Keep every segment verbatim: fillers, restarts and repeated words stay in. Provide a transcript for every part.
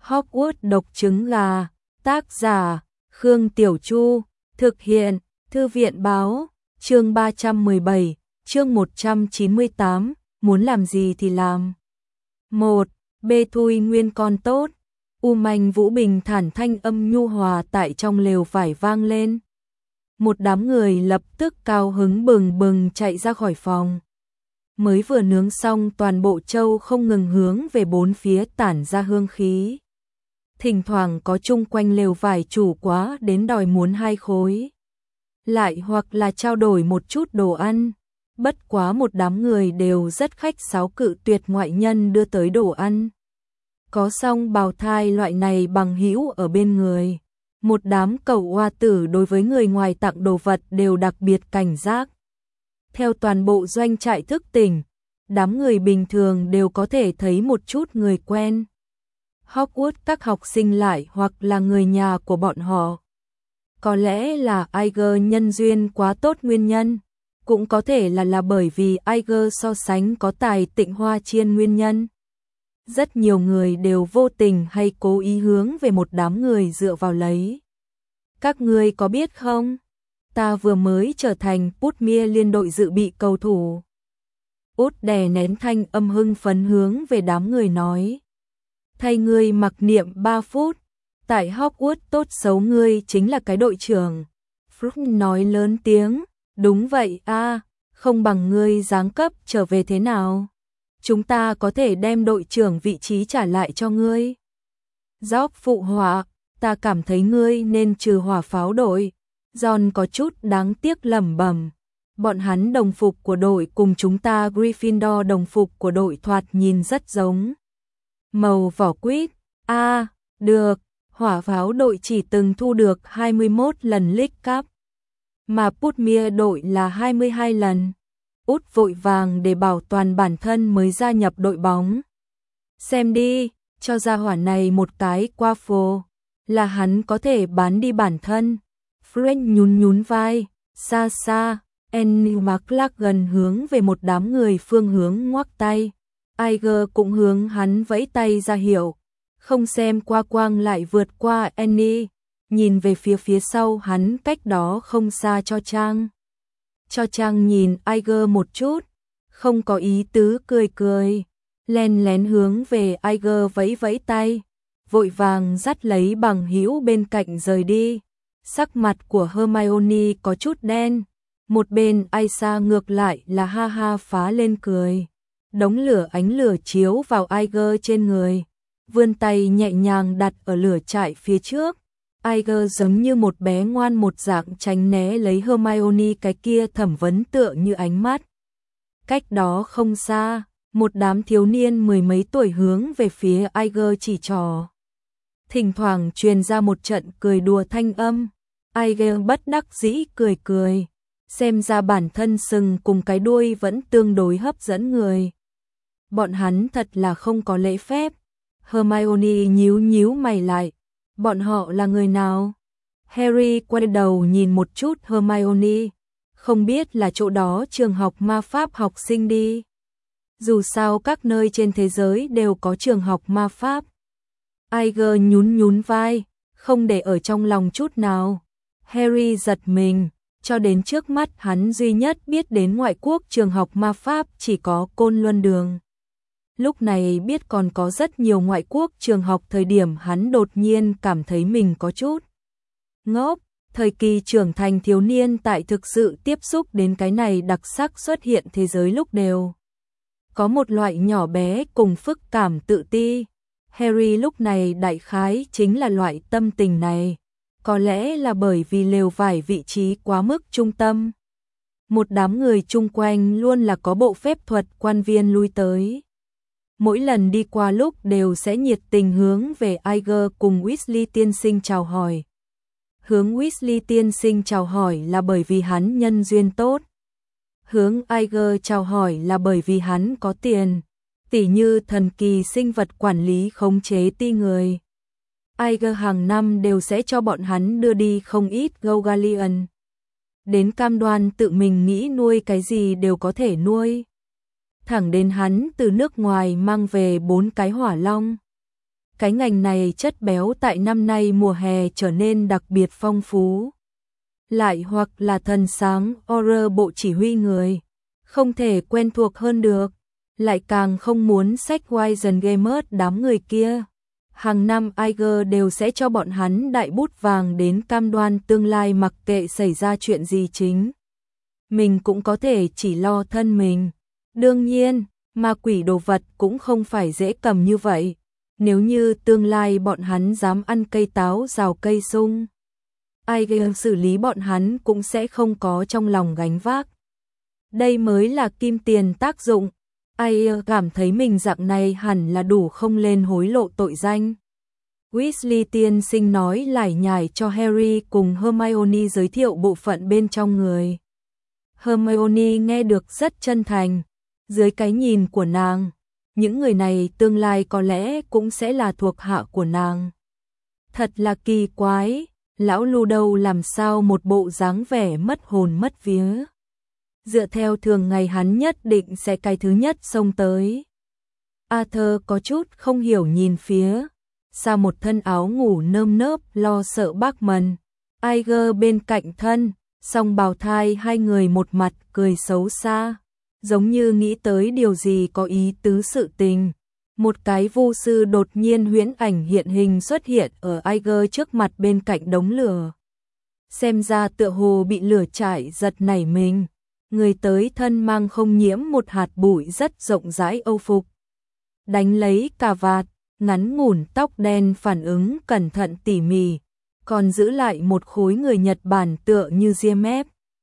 Hogwarts độc trứng gà, tác giả, Khương Tiểu Chu, thực hiện, Thư viện báo, chương ba trăm mười bảy, chương một trăm chín mươi tám, muốn làm gì thì làm. một. Bê Thui nguyên con tốt. U manh vũ bình thản thanh âm nhu hòa tại trong lều vải vang lên. Một đám người lập tức cao hứng bừng bừng chạy ra khỏi phòng. Mới vừa nướng xong, toàn bộ trâu không ngừng hướng về bốn phía tản ra hương khí. Thỉnh thoảng có chung quanh lều vải chủ quá đến đòi muốn hai khối. Lại hoặc là trao đổi một chút đồ ăn. Bất quá một đám người đều rất khách sáo cự tuyệt ngoại nhân đưa tới đồ ăn. Có song bào thai loại này bằng hữu ở bên người. Một đám cẩu oa tử đối với người ngoài tặng đồ vật đều đặc biệt cảnh giác. Theo toàn bộ doanh trại thức tỉnh, đám người bình thường đều có thể thấy một chút người quen. Hogwarts các học sinh lại hoặc là người nhà của bọn họ. Có lẽ là Iger nhân duyên quá tốt nguyên nhân, cũng có thể là là bởi vì Iger so sánh có tài Tịnh Hoa Chiên nguyên nhân. Rất nhiều người đều vô tình hay cố ý hướng về một đám người dựa vào lấy. Các ngươi có biết không? Ta vừa mới trở thành Putmere liên đội dự bị cầu thủ. Út đè nén thanh âm hưng phấn hướng về đám người nói. Thay ngươi mặc niệm ba phút. Tại Hogwarts tốt xấu ngươi chính là cái đội trưởng. Fruit nói lớn tiếng. Đúng vậy a, không bằng ngươi giáng cấp trở về thế nào? Chúng ta có thể đem đội trưởng vị trí trả lại cho ngươi. Gióp phụ họa, ta cảm thấy ngươi nên trừ hỏa pháo đội. John có chút đáng tiếc lẩm bẩm. Bọn hắn đồng phục của đội cùng chúng ta Gryffindor đồng phục của đội thoạt nhìn rất giống. Màu vỏ quýt, a, được, hỏa pháo đội chỉ từng thu được hai mươi mốt lần League Cup, mà Putmere đội là hai mươi hai lần. Út vội vàng để bảo toàn bản thân mới gia nhập đội bóng. Xem đi, cho gia hỏa này một cái qua phố, là hắn có thể bán đi bản thân. Fred nhún nhún vai, xa xa, Annie McLaggen hướng về một đám người phương hướng ngoắc tay. Iger cũng hướng hắn vẫy tay ra hiệu. Không xem qua quang lại vượt qua Annie, nhìn về phía phía sau hắn cách đó không xa Cho Chang. Cho Chang nhìn Iger một chút, không có ý tứ cười cười, len lén hướng về Iger vẫy vẫy tay, vội vàng dắt lấy bằng hữu bên cạnh rời đi. Sắc mặt của Hermione có chút đen, một bên Aisha ngược lại là ha ha phá lên cười. Đống lửa ánh lửa chiếu vào Iger trên người, vươn tay nhẹ nhàng đặt ở lửa trại phía trước. Iger giống như một bé ngoan một dạng tránh né lấy Hermione cái kia thẩm vấn tựa như ánh mắt. Cách đó không xa, một đám thiếu niên mười mấy tuổi hướng về phía Iger chỉ trỏ. Thỉnh thoảng truyền ra một trận cười đùa thanh âm. Iger bất đắc dĩ cười cười, xem ra bản thân sừng cùng cái đuôi vẫn tương đối hấp dẫn người. Bọn hắn thật là không có lễ phép. Hermione nhíu nhíu mày lại. Bọn họ là người nào? Harry quay đầu nhìn một chút Hermione. Không biết là chỗ đó trường học ma pháp học sinh đi. Dù sao các nơi trên thế giới đều có trường học ma pháp. Iger nhún nhún vai, không để ở trong lòng chút nào. Harry giật mình, cho đến trước mắt hắn duy nhất biết đến ngoại quốc trường học ma pháp chỉ có Côn Luân Đường. Lúc này biết còn có rất nhiều ngoại quốc trường học, thời điểm hắn đột nhiên cảm thấy mình có chút ngốc. Thời kỳ trưởng thành thiếu niên tại thực sự tiếp xúc đến cái này đặc sắc xuất hiện thế giới lúc đều có một loại nhỏ bé cùng phức cảm tự ti. Harry lúc này đại khái chính là loại tâm tình này. Có lẽ là bởi vì lều vải vị trí quá mức trung tâm. Một đám người chung quanh luôn là có bộ phép thuật quan viên lui tới. Mỗi lần đi qua lúc đều sẽ nhiệt tình hướng về Iger cùng Weasley tiên sinh chào hỏi. Hướng Weasley tiên sinh chào hỏi là bởi vì hắn nhân duyên tốt. Hướng Iger chào hỏi là bởi vì hắn có tiền, tỉ như thần kỳ sinh vật quản lý khống chế ti người. Iger hàng năm đều sẽ cho bọn hắn đưa đi không ít Gogalion. Đến cam đoan tự mình nghĩ nuôi cái gì đều có thể nuôi. Thẳng đến hắn từ nước ngoài mang về bốn cái hỏa long. Cái ngành này chất béo tại năm nay mùa hè trở nên đặc biệt phong phú. Lại hoặc là thần sáng Auror bộ chỉ huy người, không thể quen thuộc hơn được, lại càng không muốn sách Wizen Gamers đám người kia. Hàng năm Iger đều sẽ cho bọn hắn đại bút vàng đến cam đoan tương lai mặc kệ xảy ra chuyện gì chính. Mình cũng có thể chỉ lo thân mình. Đương nhiên, ma quỷ đồ vật cũng không phải dễ cầm như vậy. Nếu như tương lai bọn hắn dám ăn cây táo rào cây sung, Iger xử lý bọn hắn cũng sẽ không có trong lòng gánh vác. Đây mới là kim tiền tác dụng. Iger cảm thấy mình dạng này hẳn là đủ không lên hối lộ tội danh. Weasley tiên sinh nói lải nhải cho Harry cùng Hermione giới thiệu bộ phận bên trong người. Hermione nghe được rất chân thành. Dưới cái nhìn của nàng, những người này tương lai có lẽ cũng sẽ là thuộc hạ của nàng. Thật là kỳ quái, lão Ludo làm sao một bộ dáng vẻ mất hồn mất vía. Dựa theo thường ngày hắn nhất định sẽ cái thứ nhất xông tới. Arthur có chút không hiểu nhìn phía xa một thân áo ngủ nơm nớp lo sợ bác mần. Iger bên cạnh thân, song bào thai hai người một mặt cười xấu xa, giống như nghĩ tới điều gì có ý tứ sự tình. Một cái vu sư đột nhiên huyễn ảnh hiện hình xuất hiện ở Iger trước mặt bên cạnh đống lửa. Xem ra tựa hồ bị lửa trải giật nảy mình. Người tới thân mang không nhiễm một hạt bụi rất rộng rãi âu phục. Đánh lấy cà vạt, ngắn ngủn tóc đen phản ứng cẩn thận tỉ mỉ, còn giữ lại một khối người Nhật Bản tựa như diêm ép.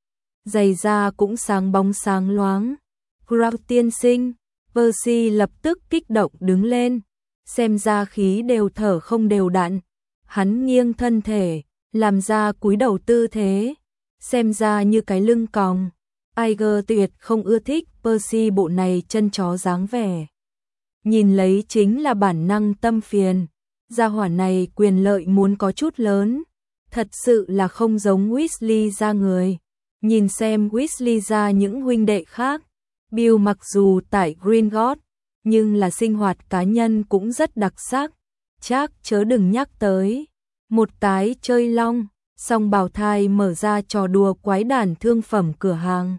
Giày da cũng sáng bóng sáng loáng. Grouch tiên sinh, Percy lập tức kích động đứng lên, xem ra khí đều thở không đều đặn. Hắn nghiêng thân thể, làm ra cúi đầu tư thế, xem ra như cái lưng còng. Iger tuyệt không ưa thích Percy bộ này chân chó dáng vẻ. Nhìn lấy chính là bản năng tâm phiền. Gia hỏa này quyền lợi muốn có chút lớn, thật sự là không giống Weasley ra người. Nhìn xem Weasley ra những huynh đệ khác, Bill mặc dù tại Gringotts, nhưng là sinh hoạt cá nhân cũng rất đặc sắc. Chắc chớ đừng nhắc tới. Một cái chơi long, song bào thai mở ra trò đùa quái đản thương phẩm cửa hàng.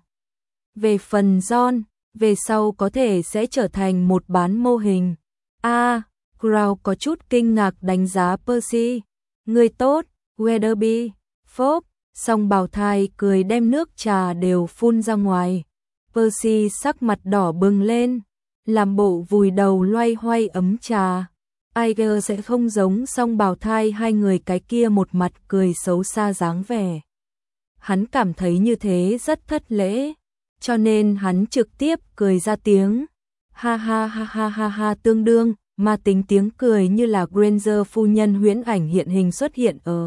Về phần John, về sau có thể sẽ trở thành một bán mô hình. A, à, Grouch có chút kinh ngạc đánh giá Percy. Người tốt, Weatherby, phốp, song bào thai cười đem nước trà đều phun ra ngoài. Percy sắc mặt đỏ bừng lên, làm bộ vùi đầu loay hoay ấm trà. Iger sẽ không giống song bào thai hai người cái kia một mặt cười xấu xa dáng vẻ. Hắn cảm thấy như thế rất thất lễ, cho nên hắn trực tiếp cười ra tiếng. Ha ha ha ha ha ha tương đương, mà tính tiếng cười như là Granger phu nhân huyễn ảnh hiện hình xuất hiện ở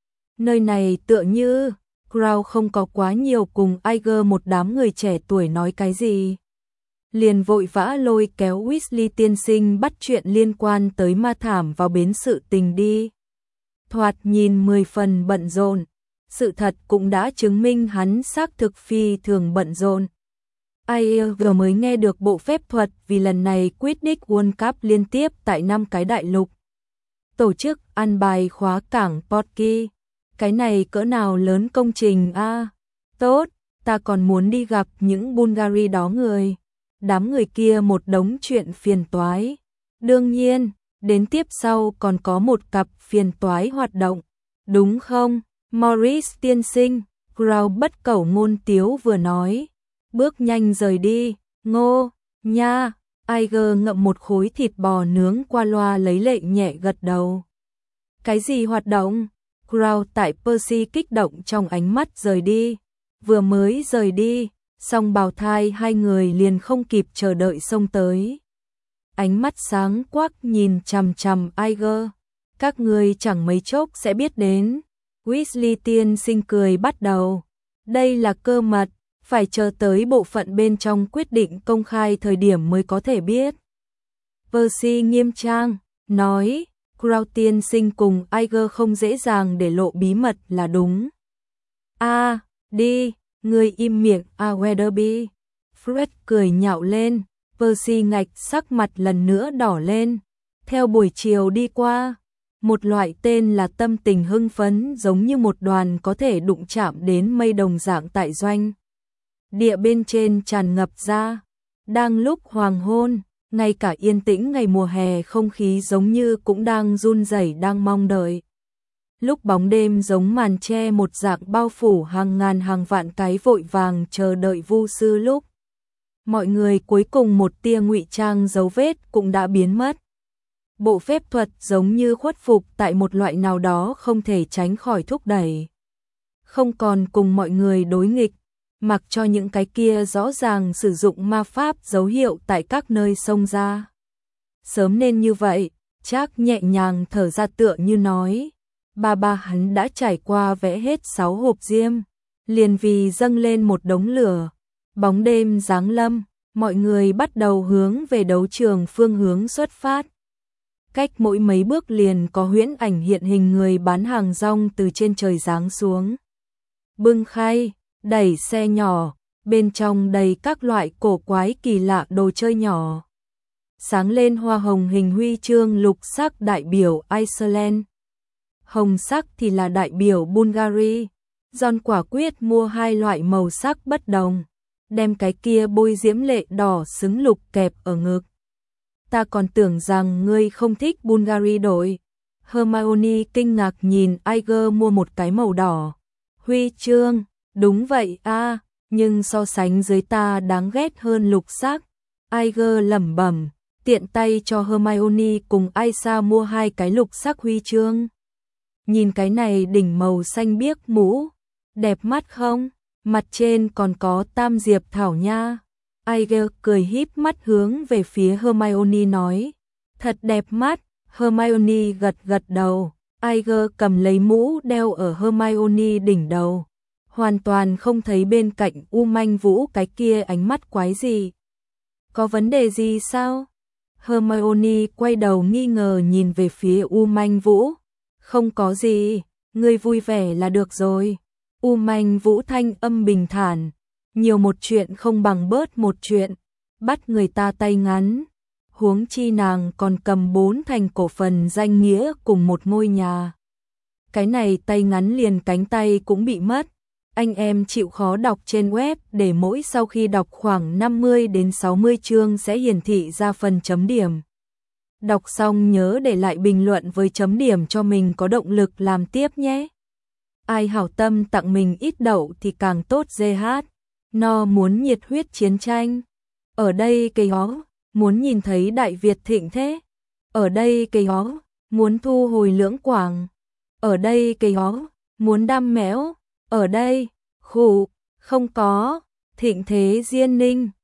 nơi này tựa như. Grouch không có quá nhiều cùng Iger một đám người trẻ tuổi nói cái gì. Liền vội vã lôi kéo Weasley tiên sinh bắt chuyện liên quan tới ma thảm vào bến sự tình đi. Thoạt nhìn mười phần bận rộn, sự thật cũng đã chứng minh hắn xác thực phi thường bận rộn. Iger vừa mới nghe được bộ phép thuật vì lần này Quidditch World Cup liên tiếp tại năm cái đại lục. Tổ chức ăn bài khóa cảng Portkey. Cái này cỡ nào lớn công trình a? À, tốt, ta còn muốn đi gặp những Bulgari đó người. Đám người kia một đống chuyện phiền toái. Đương nhiên, đến tiếp sau còn có một cặp phiền toái hoạt động. Đúng không, Morris tiên sinh? Grouch bất cẩu ngôn tiếu vừa nói. Bước nhanh rời đi. Ngô, nha. Iger ngậm một khối thịt bò nướng qua loa lấy lệ nhẹ gật đầu. Cái gì hoạt động? Grouch tại Percy kích động trong ánh mắt rời đi. Vừa mới rời đi, song bào thai hai người liền không kịp chờ đợi xông tới. Ánh mắt sáng quắc nhìn chằm chằm Iger. Các người chẳng mấy chốc sẽ biết đến. Weasley tiên sinh cười bắt đầu. Đây là cơ mật, phải chờ tới bộ phận bên trong quyết định công khai thời điểm mới có thể biết. Percy nghiêm trang, nói. Grouch tiên sinh cùng Iger không dễ dàng để lộ bí mật là đúng. A, à, đi, người im miệng a Weatherby. Fred cười nhạo lên, Percy ngạch sắc mặt lần nữa đỏ lên. Theo buổi chiều đi qua, một loại tên là tâm tình hưng phấn giống như một đoàn có thể đụng chạm đến mây đồng dạng tại doanh. Địa bên trên tràn ngập ra, đang lúc hoàng hôn, ngay cả yên tĩnh ngày mùa hè không khí giống như cũng đang run rẩy đang mong đợi. Lúc bóng đêm giống màn che một dạng bao phủ hàng ngàn hàng vạn cái vội vàng chờ đợi vu sư lúc. Mọi người cuối cùng một tia ngụy trang dấu vết cũng đã biến mất. Bộ phép thuật giống như khuất phục tại một loại nào đó không thể tránh khỏi thúc đẩy. Không còn cùng mọi người đối nghịch, mặc cho những cái kia rõ ràng sử dụng ma pháp dấu hiệu tại các nơi xông ra. Sớm nên như vậy, Trác nhẹ nhàng thở ra tựa như nói. Ba ba hắn đã trải qua vẽ hết sáu hộp diêm, liền vì dâng lên một đống lửa. Bóng đêm giáng lâm, mọi người bắt đầu hướng về đấu trường phương hướng xuất phát. Cách mỗi mấy bước liền có huyễn ảnh hiện hình người bán hàng rong từ trên trời giáng xuống. Bưng khay, đẩy xe nhỏ, bên trong đầy các loại cổ quái kỳ lạ đồ chơi nhỏ. Sáng lên hoa hồng hình huy chương lục sắc đại biểu Iceland. Hồng sắc thì là đại biểu Bulgaria. John quả quyết mua hai loại màu sắc bất đồng, đem cái kia bôi diễm lệ đỏ xứng lục kẹp ở ngực. Ta còn tưởng rằng ngươi không thích Bulgaria đội. Hermione kinh ngạc nhìn Iger mua một cái màu đỏ. Huy chương, đúng vậy a, à, nhưng so sánh dưới ta đáng ghét hơn lục sắc. Iger lẩm bẩm, tiện tay cho Hermione cùng Aisa mua hai cái lục sắc huy chương. Nhìn cái này đỉnh màu xanh biếc mũ, đẹp mắt không? Mặt trên còn có tam diệp thảo nha. Iger cười híp mắt hướng về phía Hermione nói, thật đẹp mắt. Hermione gật gật đầu. Iger cầm lấy mũ đeo ở Hermione đỉnh đầu, hoàn toàn không thấy bên cạnh U Manh Vũ cái kia ánh mắt quái gì. Có vấn đề gì sao? Hermione quay đầu nghi ngờ nhìn về phía U Manh Vũ. Không có gì, ngươi vui vẻ là được rồi. U Manh Vũ thanh âm bình thản, nhiều một chuyện không bằng bớt một chuyện, bắt người ta tay ngắn. Huống chi nàng còn cầm bốn thành cổ phần danh nghĩa cùng một ngôi nhà. Cái này tay ngắn liền cánh tay cũng bị mất. Anh em chịu khó đọc trên web để mỗi sau khi đọc khoảng năm mươi đến sáu mươi chương sẽ hiển thị ra phần chấm điểm. Đọc xong nhớ để lại bình luận với chấm điểm cho mình có động lực làm tiếp nhé. Ai hảo tâm tặng mình ít đậu thì càng tốt dê hát. No muốn nhiệt huyết chiến tranh. Ở đây cây hó, muốn nhìn thấy Đại Việt thịnh thế. Ở đây cây hó, muốn thu hồi Lưỡng Quảng. Ở đây cây hó, muốn đam mẽo. Ở đây, khủ, không có, thịnh thế Diên Ninh.